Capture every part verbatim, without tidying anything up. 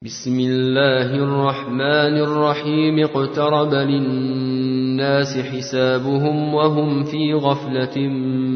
بسم الله الرحمن الرحيم اقترب للناس حسابهم وهم في غفلة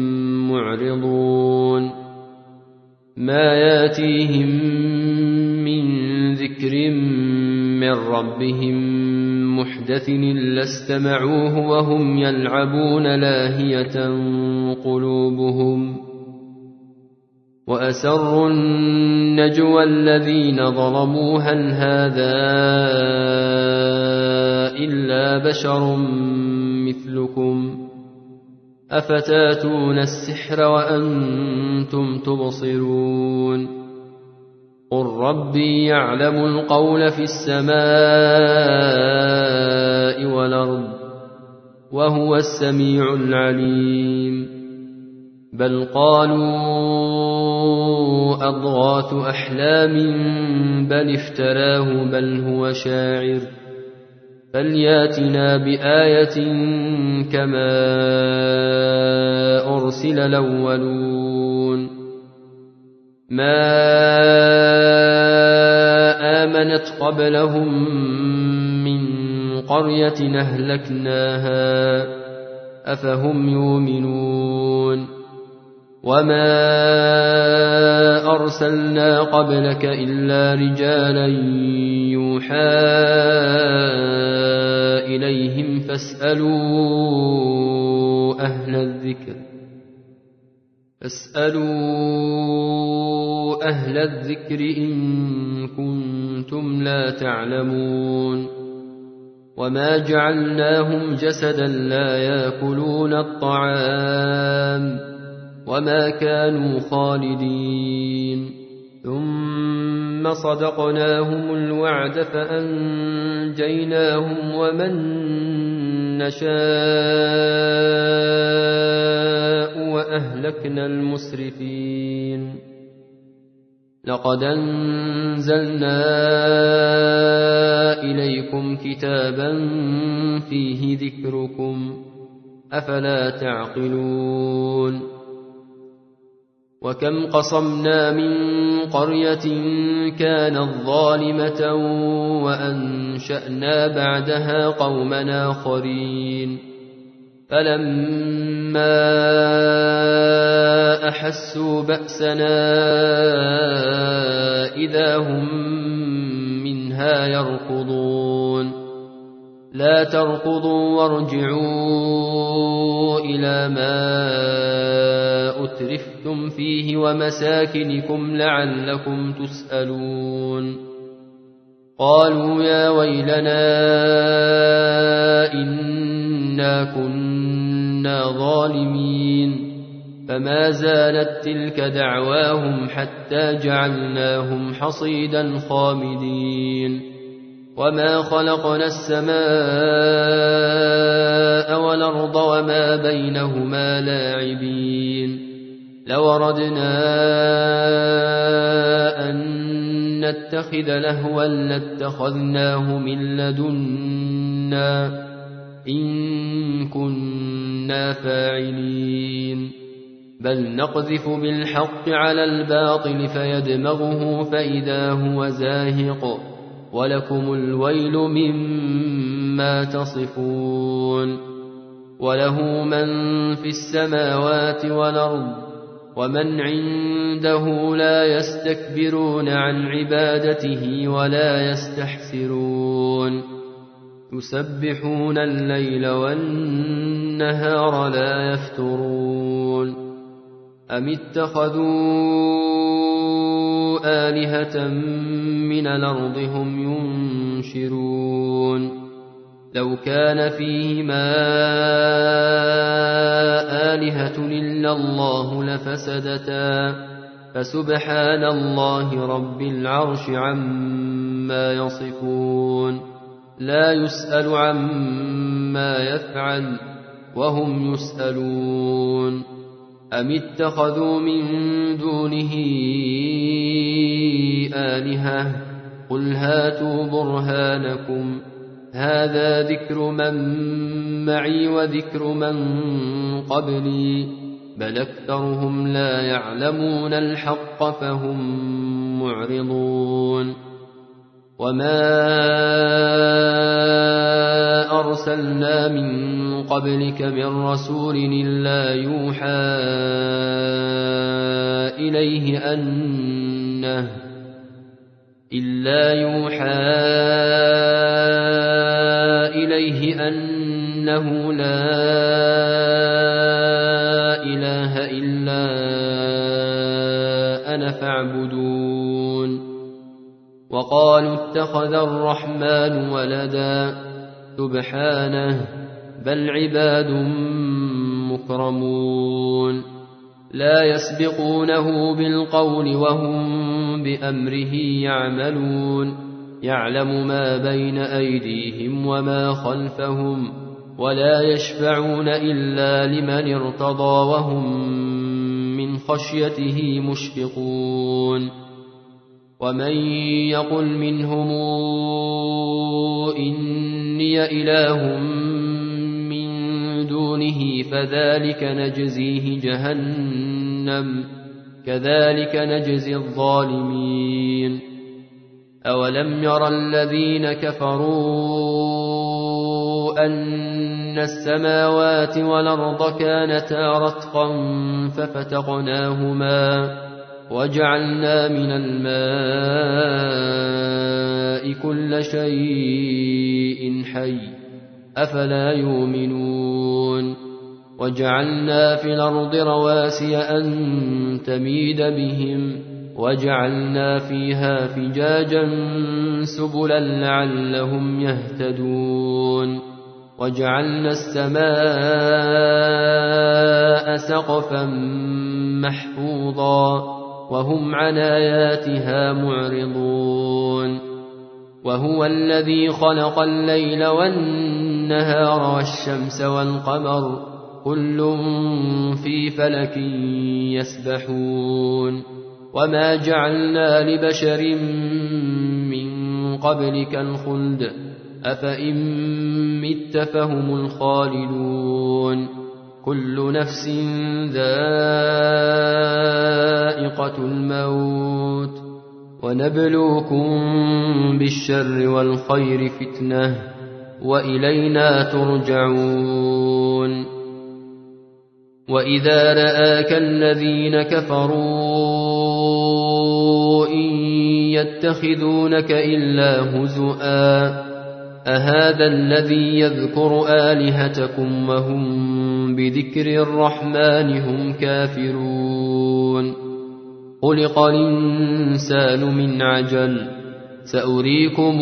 معرضون ما ياتيهم من ذكر من ربهم محدث إلا استمعوه وهم يلعبون لاهية قلوبهم وأسروا النجوى الذين ظلموا هل هذا إلا بشر مثلكم أفتاتون السحر وأنتم تبصرون قل ربي يعلم القول في السماء والأرض وهو السميع العليم بل قالوا أضغاث أحلام بل افتراه بل هو شاعر فلياتنا بآية كما أرسل الأولون ما آمنت قبلهم من قرية أهلكناها أفهم يؤمنون وما أرسلنا قبلك إلا رجالا يوحى إليهم فاسألوا أهل الذكر فاسألوا أهل الذكر إن كنتم لا تعلمون وما جعلناهم جسدا لا يأكلون الطعام وما كانوا خالدين ثم صدقناهم الوعد فأنجيناهم ومن نشاء وأهلكنا المسرفين لقد أنزلنا إليكم كتابا فيه ذكركم أفلا تعقلون وكم قصمنا من قرية كانت ظالمة وأنشأنا بعدها قوما آخرين فلما أحسوا بأسنا إذا هم منها يركضون لا تركضوا وارجعوا إلى ما أترفتم فيه ومساكنكم لعلكم تسألون قالوا يا ويلنا إنا كنا ظالمين فما زالت تلك دعواهم حتى جعلناهم حصيدا خامدين وما خلقنا السماء والأرض وما بينهما لاعبين لو أردنا أن نتخذ لهوا لاتخذناه من لدنا إن كنا فاعلين بل نقذف بالحق على الباطل فيدمغه فإذا هو زاهق ولكم الويل مما تصفون وله من في السماوات والأرض ومن عنده لا يستكبرون عن عبادته ولا يستحسرون يسبحون الليل والنهار لا يفترون أم اتخذوا آلهة من الأرض هم ينشرون لو كان فيهما آلهة إلا الله لفسدتا فسبحان الله رب العرش عما يصفون لا يسأل عما يفعل وهم يسألون أم اتخذوا من دونه آلهة قل هاتوا برهانكم هذا ذكر من معي وذكر من قبلي بل أكثرهم لا يعلمون الحق فهم معرضون وما أرسلنا من قبلك من رسول إلا يوحى إليه أنه إلا يوحى إليه أنه لا إله إلا أنا فاعبدون. وقالوا اتخذ الرحمن ولدا سبحانه بل عباد مكرمون لا يسبقونه بالقول وهم بأمره يعملون يعلم ما بين أيديهم وما خلفهم ولا يشفعون إلا لمن ارتضى وهم من خشيته مشفقون. ومن يقل منهم إني إله من دونه فذلك نجزيه جهنم كذلك نجزي الظالمين. أولم يرى الذين كفروا أن السماوات والأرض كانتا رتقا ففتقناهما وجعلنا من الماء كل شيء حي أفلا يؤمنون. وجعلنا في الأرض رواسي أن تميد بهم وجعلنا فيها فجاجا سبلا لعلهم يهتدون. وجعلنا السماء سقفا محفوظا وهم عن آياتها معرضون. وهو الذي خلق الليل والنهار والشمس والقمر كل في فلك يسبحون. وما جعلنا لبشر من قبلك الخلد أفإن مت فهم الخالدون. كل نفس ذائقة الموت ونبلوكم بالشر والخير فتنة وإلينا ترجعون. وإذا رآك الذين كفروا إن يتخذونك إلا هزؤا أهذا الذي يذكر آلهتكم وهم بذكر الرحمن هم كافرون. خلق الإنسان من عجل سأريكم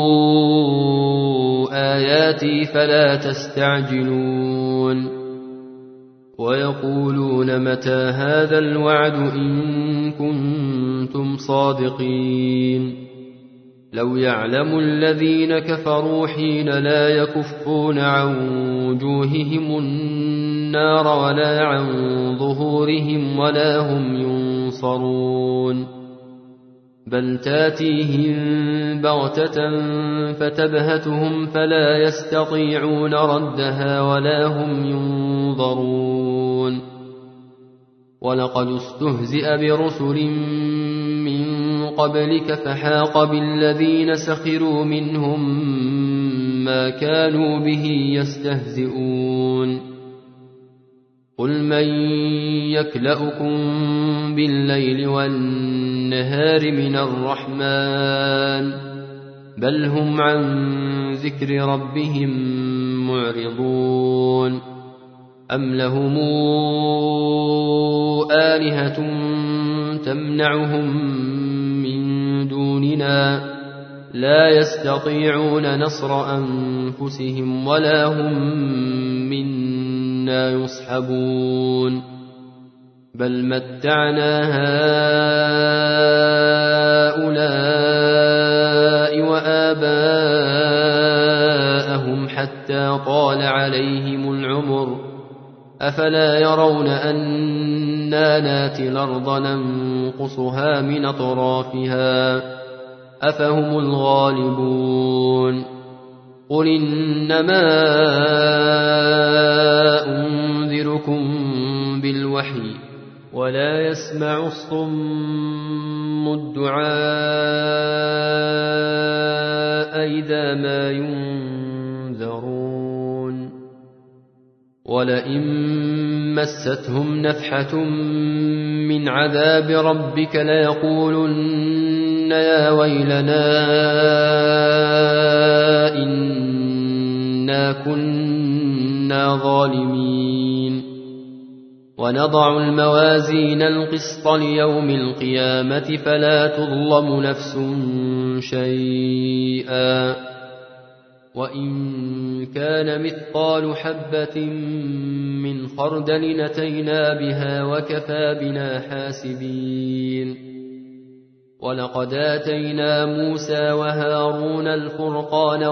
آياتي فلا تستعجلون. ويقولون متى هذا الوعد إن كنتم صادقين. لو يعلم الذين كفروا حين لا يكفون عن وجوههم النار ولا عن ظهورهم ولا هم ينصرون بل تاتيهم بغتة فتبهتهم فلا يستطيعون ردها ولا هم ينظرون. ولقد استهزئ برسل من قبلك فحاق بالذين سخروا منهم ما كانوا به يستهزئون. قل من يكلؤكم بالليل والنهار من الرحمن بل هم عن ذكر ربهم معرضون. أم لهم آلهة تمنعهم من دوننا لا يستطيعون نصر أنفسهم ولا هم منا يصحبون بل متعنا هؤلاء وآباءهم حتى طال عليهم العمر أفلا يرون أنا ناتي الأرض ننقصها من أطرافها أفهم الغالبون. قل إنما أنذركم بالوحي ولا يسمع الصم الدعاء إذا ما ينذرون ولئن مستهم نفحة من عذاب ربك ليقولن يا ويلنا إنا كنا ظالمين ونضع الموازين القسط ليوم القيامة فلا تظلم نفس شيئا وإن كان مثقال حبة من خردل أتينا بها وكفى بنا حاسبين ولقد آتينا موسى وهارون الفرقان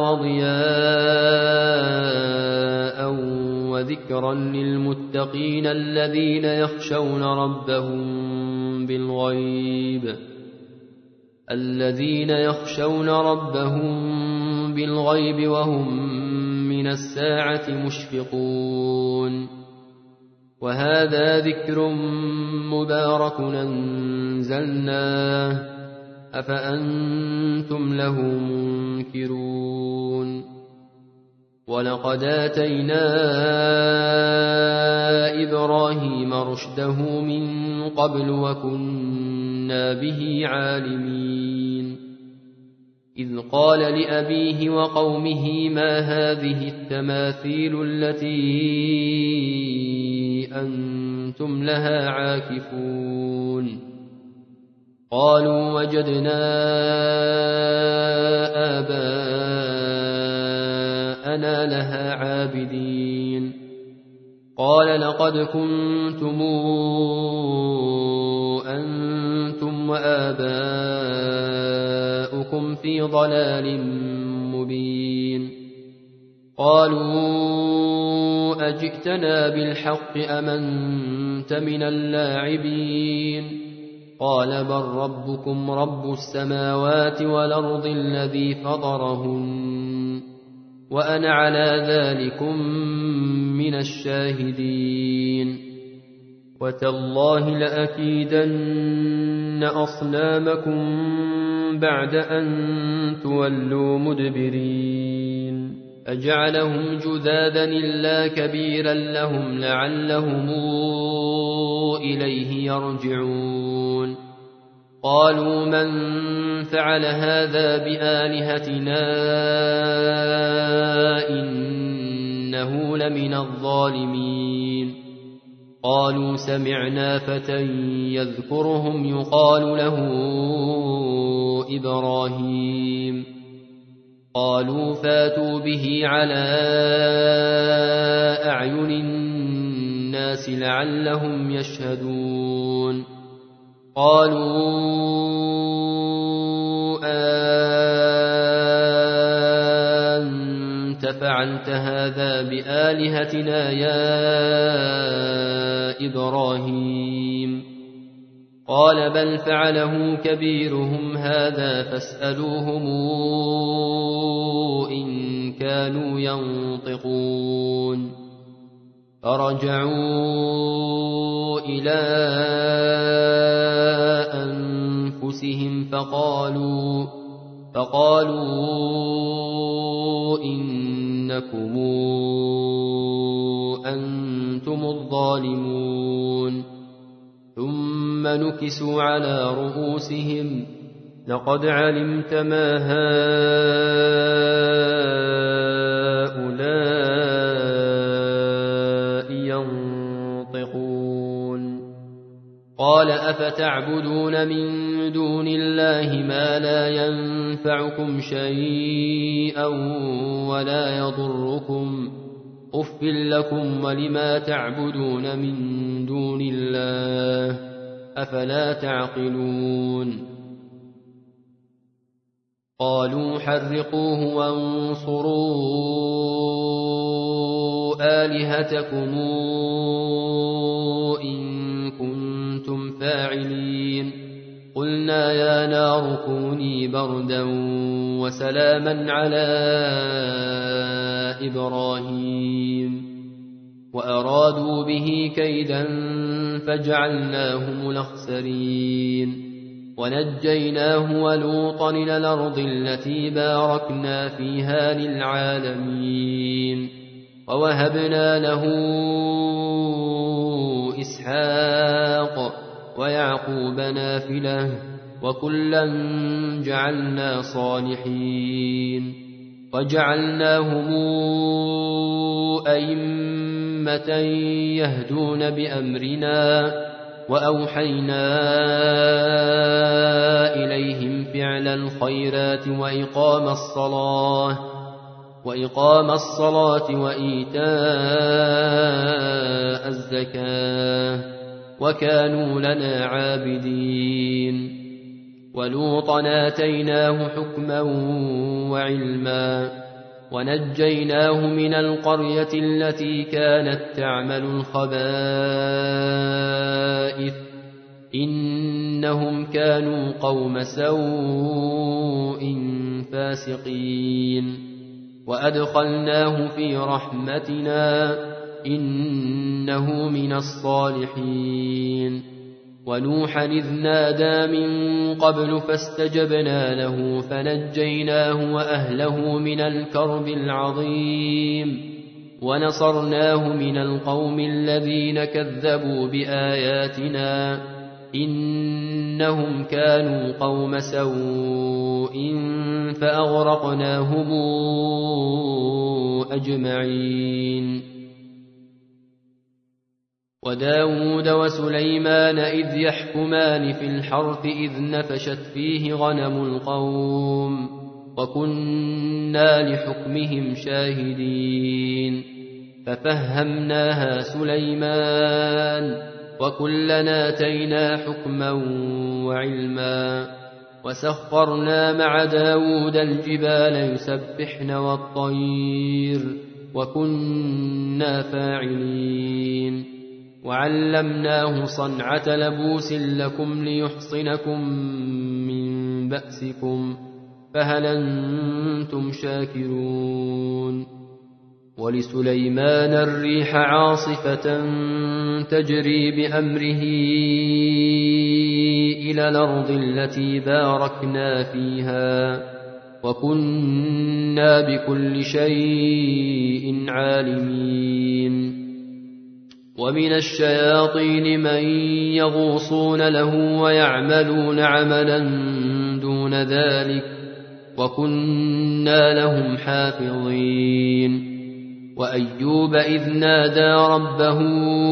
وضياء وذكرا للمتقين الذين يخشون ربهم بالغيب الذين يخشون ربهم بالغيب وهم من الساعة مشفقون وهذا ذكر مبارك أنزلناه أفأنتم له منكرون ولقد آتينا إبراهيم رشده من قبل وكنا به عالمين إذ قال لأبيه وقومه ما هذه التماثيل التي أنتم لها عاكفون قالوا وجدنا آباءنا لها عابدين قال لقد كنتم أنتم وآباؤكم في ضلال مبين قالوا أجئتنا بالحق أم أنت من اللاعبين قال بل ربكم رب السماوات والأرض الذي فطرهن وأنا على ذلكم من الشاهدين وتالله لأكيدن أصنامكم بعد أن تولوا مدبرين أجعلهم جذاذا إلا كبيرا لهم لعلهم إليه يرجعون قالوا من فعل هذا بآلهتنا إنه لمن الظالمين قالوا سمعنا فتى يذكرهم يقال له إبراهيم قالوا فاتوا به على أعين الناس لعلهم يشهدون قالوا أنت فعلت هذا بآلهتنا يا إبراهيم قال بل فعله كبيرهم هذا فاسألوهم إن كانوا ينطقون فرجعوا إلى أنفسهم فقالوا فقالوا إنكم أنتم الظالمون ثم نكسوا على رؤوسهم لقد علمت ما هؤلاء ينطقون قال أفتعبدون من دون الله ما لا ينفعكم شيئا ولا يضركم أف لكم ولما تعبدون من دون الله أفلا تعقلون قالوا حرقوه وانصروا آلهتكم إن كنتم فاعلين قلنا يا نار كوني بردا وسلاما على إبراهيم وأرادوا به كيدا فجعلناهم الأخسرين ونجيناه ولوطا إلى الأرض التي باركنا فيها للعالمين ووهبنا له إسحاق ويعقوب نافلة وكلا جعلنا صالحين وجعلناهم أئمة يهدون بأمرنا وأوحينا إليهم فعل الخيرات وإقام الصلاة وإقام الصلاة وإيتاء الزكاة وكانوا لنا عابدين ولوطا آتيناه حكما وعلما ونجيناه من القرية التي كانت تعمل الخبائث إنهم كانوا قوم سوء فاسقين وأدخلناه في رحمتنا إنه من الصالحين ونوحا إذ نادى من قبل فاستجبنا له فنجيناه وأهله من الكرب العظيم ونصرناه من القوم الذين كذبوا بآياتنا إنهم كانوا قوم سوء فأغرقناهم أجمعين وداود وسليمان إذ يحكمان في الحرث إذ نفشت فيه غنم القوم وكنا لحكمهم شاهدين ففهمناها سليمان وكلنا آتينا حكما وعلما وسخرنا مع داود الجبال يسبحن والطير وكنا فاعلين وعلمناه صنعة لبوس لكم ليحصنكم من بأسكم فهل أنتم شاكرون ولسليمان الريح عاصفة تجري بأمره إلى الأرض التي باركنا فيها وكنا بكل شيء عالمين ومن الشياطين من يغوصون له ويعملون عملا دون ذلك وكنا لهم حافظين وأيوب إذ نادى ربه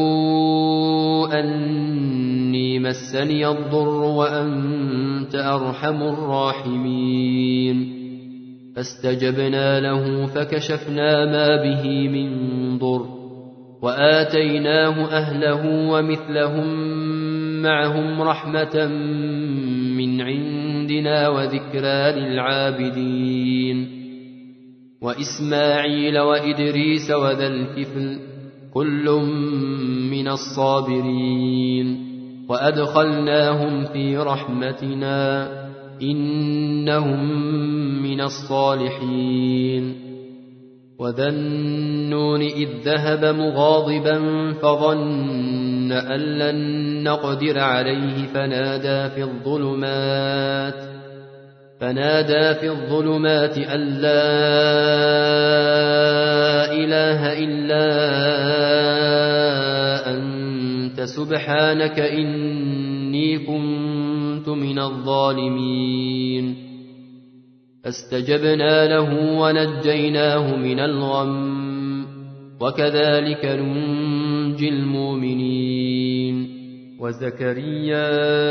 أني مسني الضر وأنت أرحم الراحمين فاستجبنا له فكشفنا ما به من ضر وآتيناه أهله ومثلهم معهم رحمة من عندنا وذكرى للعابدين وإسماعيل وإدريس وذا الكفل كل من الصابرين وأدخلناهم في رحمتنا إنهم من الصالحين وذا النون إذ ذهب مغاضبا فظن أن لن نقدر عليه فنادى في الظلمات فنادى في الظلمات أن لا إله إلا أنت سبحانك إني كنت من الظالمين فاستجبنا له ونجيناه من الغم وكذلك ننجي المؤمنين وزكريا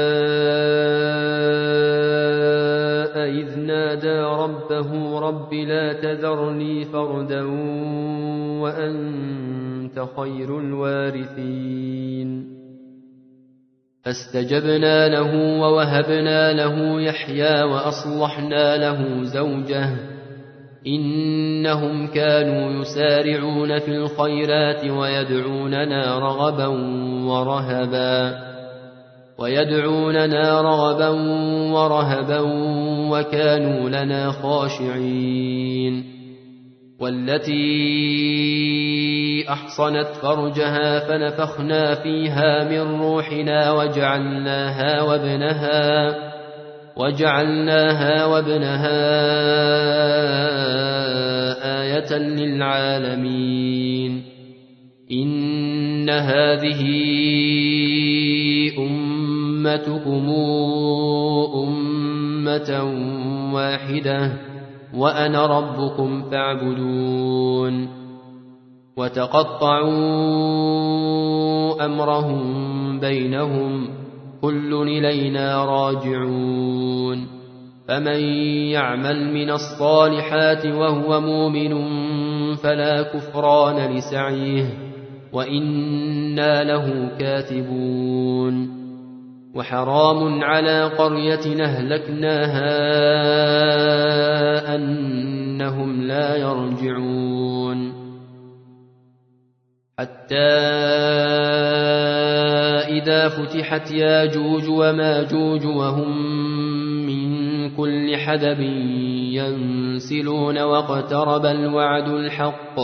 إذ نادى ربه رب لا تذرني فردا وأنت خير الوارثين فاستجبنا له ووهبنا له يحيى وأصلحنا له زوجه إنهم كانوا يسارعون في الخيرات ويدعوننا رغبا ورهبا ويدعوننا رغبا ورهبا وكانوا لنا خاشعين والتي أحصنت فرجها فنفخنا فيها من روحنا وجعلناها وابنها وجعلناها وابنها آية للعالمين إن هذه أمتكم أمة واحدة وأنا ربكم فاعبدون وتقطعوا أمرهم بينهم كل إلينا راجعون فمن يعمل من الصالحات وهو مؤمن فلا كفران لسعيه وإنا له كاتبون وحرام على قرية أهلكناها أنهم لا يرجعون حتى إذا فتحت ياجوج وماجوج وهم من كل حدب ينسلون واقترب الوعد الحق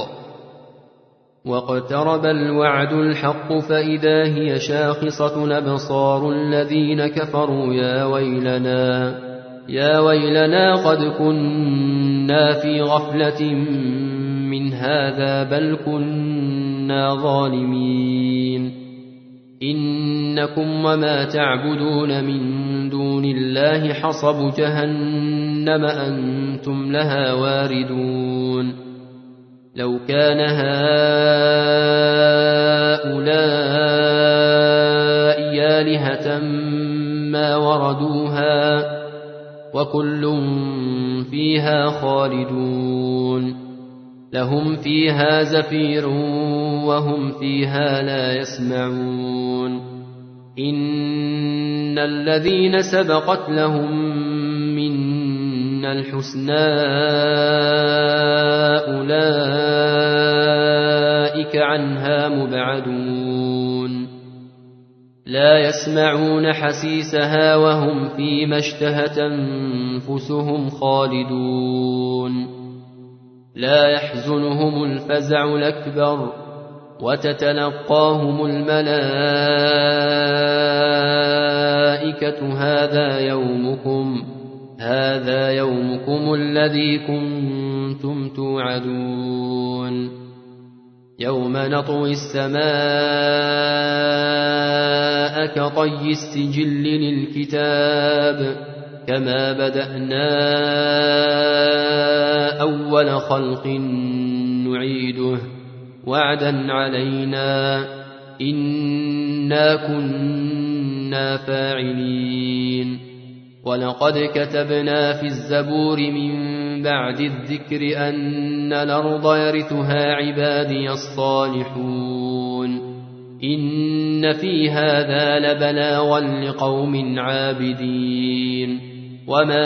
واقترب الوعد الحق فإذا هي شاخصة أبصار الذين كفروا يا ويلنا يا ويلنا قد كنا في غفلة من هذا بل كنا ظالمين إنكم وما تعبدون من دون الله حصب جهنم أنتم لها واردون لو كان هؤلاء آلهة ما وردوها وكل فيها خالدون لهم فيها زفير وهم فيها لا يسمعون إن الذين سبقت لهم منا الحسنى أولئك عنها مبعدون لا يسمعون حسيسها وهم فيما اشتهت أنفسهم خالدون لا يحزنهم الفزع الأكبر وتتلقاهم الملائكة هذا يومكم هذا يومكم الذي كنتم توعدون يوم نطوي السماء كطي السجل للكتاب كما بدأنا أول خلق نعيده وعدا علينا إنا كنا فاعلين ولقد كتبنا في الزبور من بعد الذكر أن الأرض يرثها عبادي الصالحون إن في هذا لبلاغا لقوم عابدين وما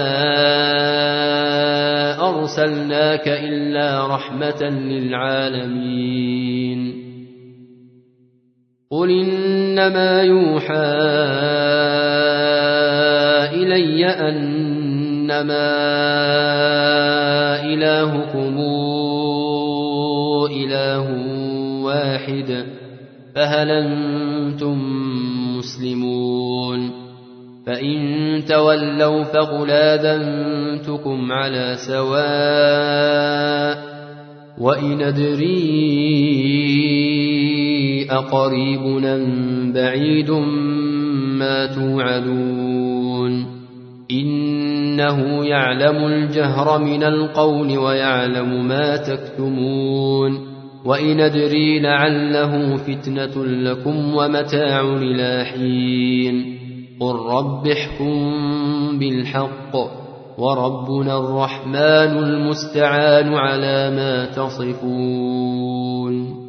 أرسلناك إلا رحمة للعالمين قل إنما يوحى إلي أنما إلهكم إله واحد فهل أنتم مسلمون فإن تولوا فقل آذنتكم على سواء وإن أدري أقريب أم بعيد ما توعدون إنه يعلم الجهر من القول ويعلم ما تكتمون وإن أدري لعله فتنة لكم ومتاع إلى حين قل رب احكم بالحق وربنا الرحمن المستعان على ما تصفون.